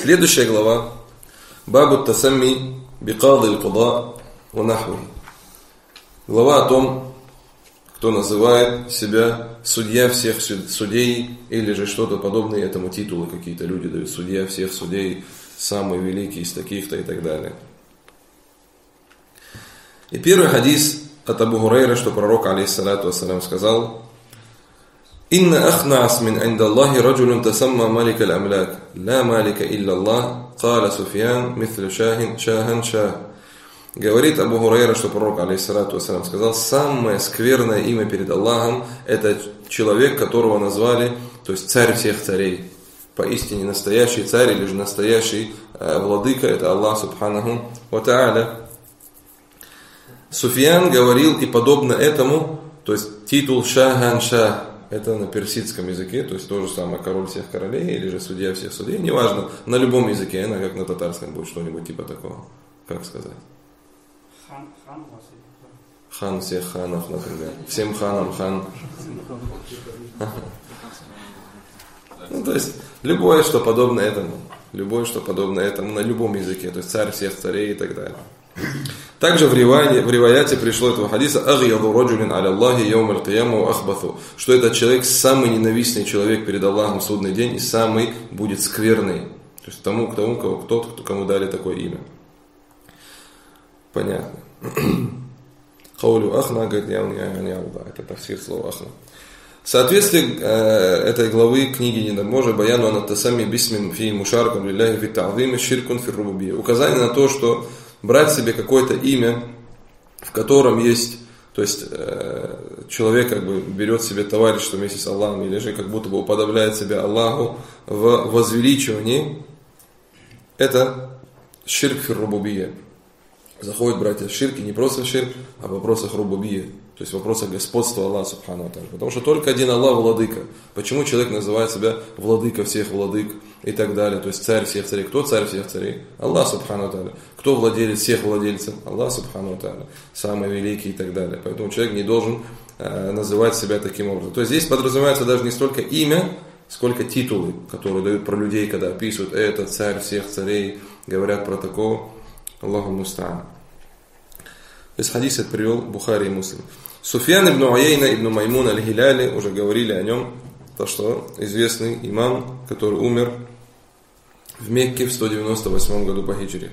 Следующая глава. Бабу тасамми бикады аль-куда ва нахви. Глава о том, кто называет себя судья всех судей, или же что-то подобное этому титулу, какие-то люди дают, судья всех судей, самый великий из таких-то и так далее. И первый хадис от Абу Хурайры, что пророк, алейхиссалату вассалям, сказал: «Инна ахнаас мин индаллахи раджулун тасамма малик аль-амляк, ла малика илля Аллах, каля Суфьян, митhlю шахин шах». Говорит Абу Хурайра, что пророк, алейхиссалату вассалям, сказал: самое скверное имя перед Аллахом — это человек, которого назвали, то есть царь всех царей. Поистине настоящий царь или же настоящий владыка — это Аллах субханаху ва тааля. Суфьян говорил, и подобно этому, то есть титул шахан шах, это на персидском языке, то есть то же самое, король всех королей или же судья всех судей, неважно, на любом языке, как на татарском будет что-нибудь типа такого, как сказать. Хан всех ханов, например. Всем ханам хан. Ну, то есть, любое, что подобно этому. Любое, что подобно этому на любом языке. То есть, царь всех царей и так далее. Также в риваяте пришло этого хадиса: «Агьяду раджулин аля Аллахи йоум аль-кияма ва ахбату», что этот человек самый ненавистный человек перед Аллахом в судный день и самый будет скверный. То есть, кому дали такое имя. Понятно. Хаулю ахна, говорит, это тафсир слова ахна. Соответствие этой главы книги Недоможия Баяну анаттасами бисмин фи мушаркам лилляхи фи та'зими ширкун фи рубубия. Указание на то, что брать себе какое-то имя, в котором есть, то есть человек как бы берет себе товарищество вместе с Аллахом, или же как будто бы уподобляет себя Аллаху в возвеличивании, это ширк фи рубубия. Заходят братья в ширк, и не просто в ширк, а в вопросах рубубия, то есть в вопросах господства Аллаха субхану ва тааля. Потому что только один Аллах владыка. Почему человек называет себя владыка всех владык и так далее? То есть царь всех царей. Кто царь всех царей? Аллах субхану ва тааля. Кто владелец всех владельцев? Аллах субхану ва тааля. Самый великий и так далее. Поэтому человек не должен называть себя таким образом. То есть здесь подразумевается даже не столько имя, сколько титулы, которые дают про людей, когда описывают: это царь всех царей, говорят про такого. Аллаху муста'ан. То есть хадис это привел Бухари и Муслим. Суфьян ибн Уяйна ибн Маймун аль-Хиляли, уже говорили о нем, то что известный имам, который умер в Мекке в 198 году по хиджре.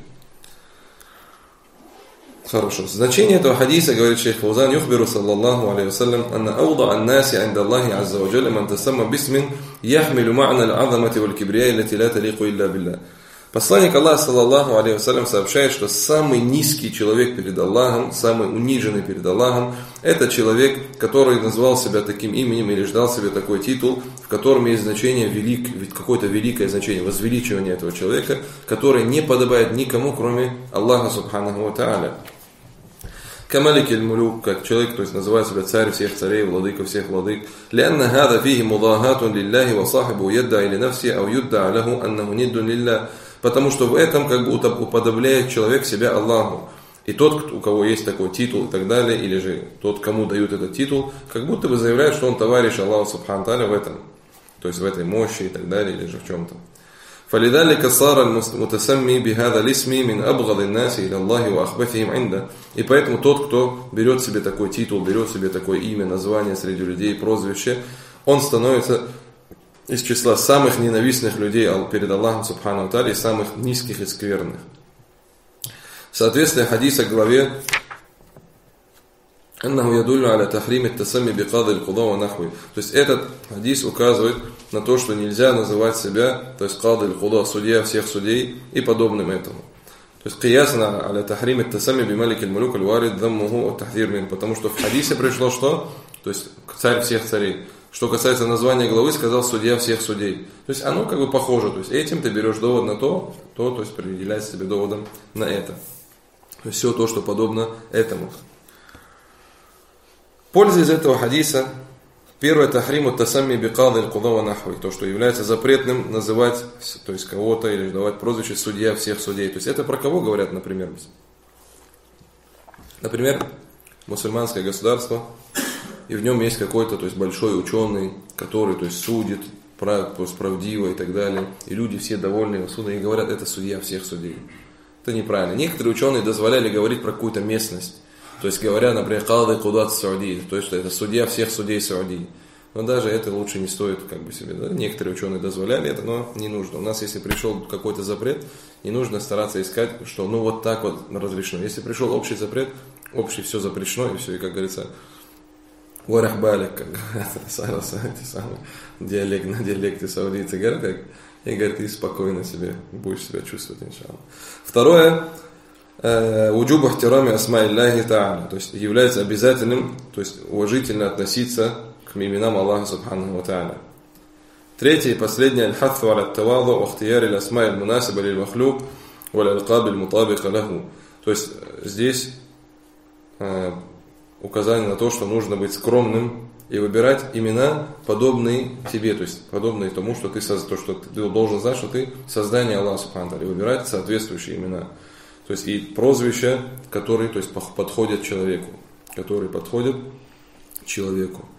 Хорошо. Значение этого хадиса, говорит шейх Фаузан: юхбиру саллаллаху алейхи вассалям анна ауда ан-наси инда Аллахи азза ва джалля ман тасамма бисмин яхмилу ма'на аль-'азамати валь-кибрия аллати ла талиqu илля билlah. Посланник Аллаха, саллаллаху алейхи вассалям, сообщает, что самый низкий человек перед Аллахом, самый униженный перед Аллахом, это человек, который назвал себя таким именем или ждал себе такой титул, в котором есть значение какое-то великое значение, возвеличивание этого человека, которое не подобает никому, кроме Аллаха субханаху ва тааля. Камалик аль-мулюк, как человек, то есть называет себя царь всех царей, владыка всех владык. Лянна хада фихи мудахатун лилляхи ва сахибу ядда или нафси, ау юдда аляху аннаху ниддун лилля. Потому что в этом как бы уподобляет человек себя Аллаху. И тот, у кого есть такой титул и так далее, или же тот, кому дают этот титул, как будто бы заявляет, что он товарищ Аллаху субхану тааля в этом. То есть в этой мощи и так далее, или же в чем-то. فلذلك صار المتسمي بهذا الاسم من أبغض الناس إلى الله وأخبثهم عنده. И поэтому тот, кто берет себе такой титул, берет себе такое имя, название среди людей, прозвище, он становится из числа самых ненавистных людей перед Аллахом субхану тааля и самых низких и скверных. Соответственно, хадиса к главе أنه يدل على تحريم التسمي بقاضي القضاء ونحوه. То есть этот хадис указывает на то, что нельзя называть себя, то есть قاضي القضاء, судья всех судей и подобным этому. То есть قياسنا على تحريم التسمي بملك الملوك الوارد ذمه والتحذير منه, потому что в хадисе пришло что? То есть царь всех царей. Что касается названия главы, сказал судья всех судей. То есть оно как бы похоже. То есть этим ты берешь довод на то есть определяется тебе доводом на это. То есть все то, что подобно этому. Польза из этого хадиса. Первое, тахриму тасамми бикады аль-куда ва нахви. То, что является запретным называть, то есть кого-то, или давать прозвище судья всех судей. То есть это про кого говорят, например? Например, мусульманское государство, и в нем есть какой-то, то есть большой ученый, который, то есть судит справедливо и так далее, и люди все довольны судом, и говорят, это судья всех судей. Это неправильно. Некоторые ученые дозволяли говорить про какую-то местность. То есть говоря, например, Кады Кудат Саудии, то есть что это судья всех судей Саудии. Но даже это лучше не стоит себе. Да? Некоторые ученые дозволяли это, но не нужно. У нас, если пришел какой-то запрет, не нужно стараться искать, что вот так вот разрешено. Если пришел общий запрет, общий все запрещено, и все, и как говорится, уарахбалик, как говорят, самый диалект, на диалекте саудийцы говорят, и говорит, ты спокойно себе будешь себя чувствовать, иншаллах. Второе, уджуб ихтирами асма Аллахи та'аля, то есть является обязательным, то есть уважительно относиться к именам Аллаха субханаху ва та'аля. Третье и последнее, аль-хатту аля ат-таваду ва ихтияри аль-асма аль-мунасиба лиль-махлук ва аль-алкаб аль-мутабика лаху. То есть здесь указание на то, что нужно быть скромным и выбирать имена, подобные тебе, то есть подобные тому, что ты должен знать, что ты создание Аллаха субханаху ва та'аля, выбирать соответствующие имена. То есть и прозвища, которые, то есть, подходят человеку, которые подходят человеку.